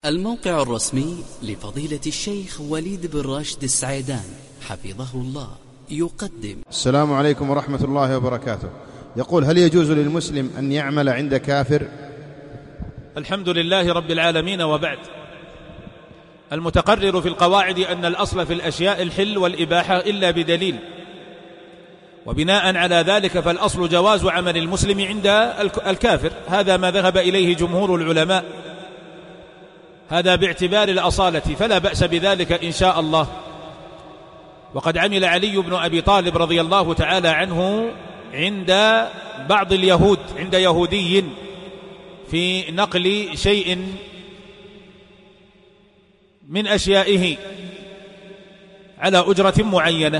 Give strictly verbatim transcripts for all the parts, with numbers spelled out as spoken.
الموقع الرسمي لفضيلة الشيخ وليد بن راشد السعيدان حفظه الله يقدم. السلام عليكم ورحمة الله وبركاته. يقول: هل يجوز للمسلم أن يعمل عند كافر؟ الحمد لله رب العالمين، وبعد. المتقرر في القواعد أن الأصل في الأشياء الحل والإباحة إلا بدليل، وبناء على ذلك فالأصل جواز عمل المسلم عند الكافر. هذا ما ذهب إليه جمهور العلماء، هذا باعتبار الأصالة، فلا بأس بذلك إن شاء الله. وقد عمل علي بن أبي طالب رضي الله تعالى عنه عند بعض اليهود، عند يهودي، في نقل شيء من أشيائه على أجرة معينة،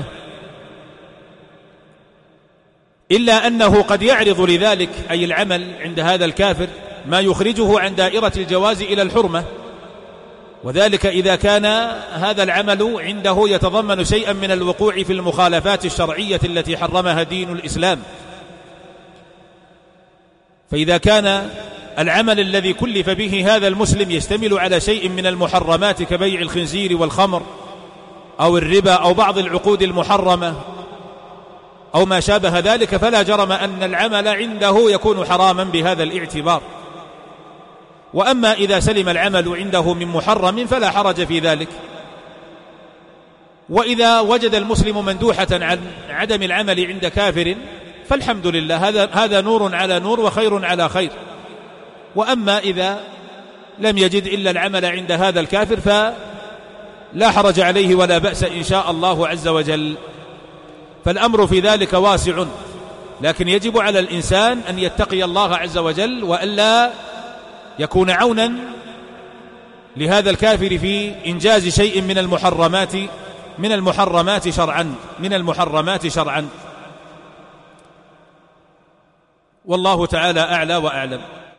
إلا أنه قد يعرض لذلك، أي العمل عند هذا الكافر، ما يخرجه عن دائرة الجواز إلى الحرمة، وذلك إذا كان هذا العمل عنده يتضمن شيئا من الوقوع في المخالفات الشرعية التي حرمها دين الإسلام. فإذا كان العمل الذي كلف به هذا المسلم يشتمل على شيء من المحرمات كبيع الخنزير والخمر أو الربا أو بعض العقود المحرمة أو ما شابه ذلك، فلا جرم أن العمل عنده يكون حراما بهذا الاعتبار. وأما إذا سلم العمل عنده من محرم فلا حرج في ذلك. وإذا وجد المسلم مندوحة عن عدم العمل عند كافر فالحمد لله، هذا هذا نور على نور وخير على خير. وأما إذا لم يجد إلا العمل عند هذا الكافر فلا حرج عليه ولا بأس إن شاء الله عز وجل. فالأمر في ذلك واسع، لكن يجب على الإنسان أن يتقي الله عز وجل، وألا يكون عونا لهذا الكافر في إنجاز شيء من المحرمات من المحرمات شرعا من المحرمات شرعا والله تعالى أعلى وأعلم.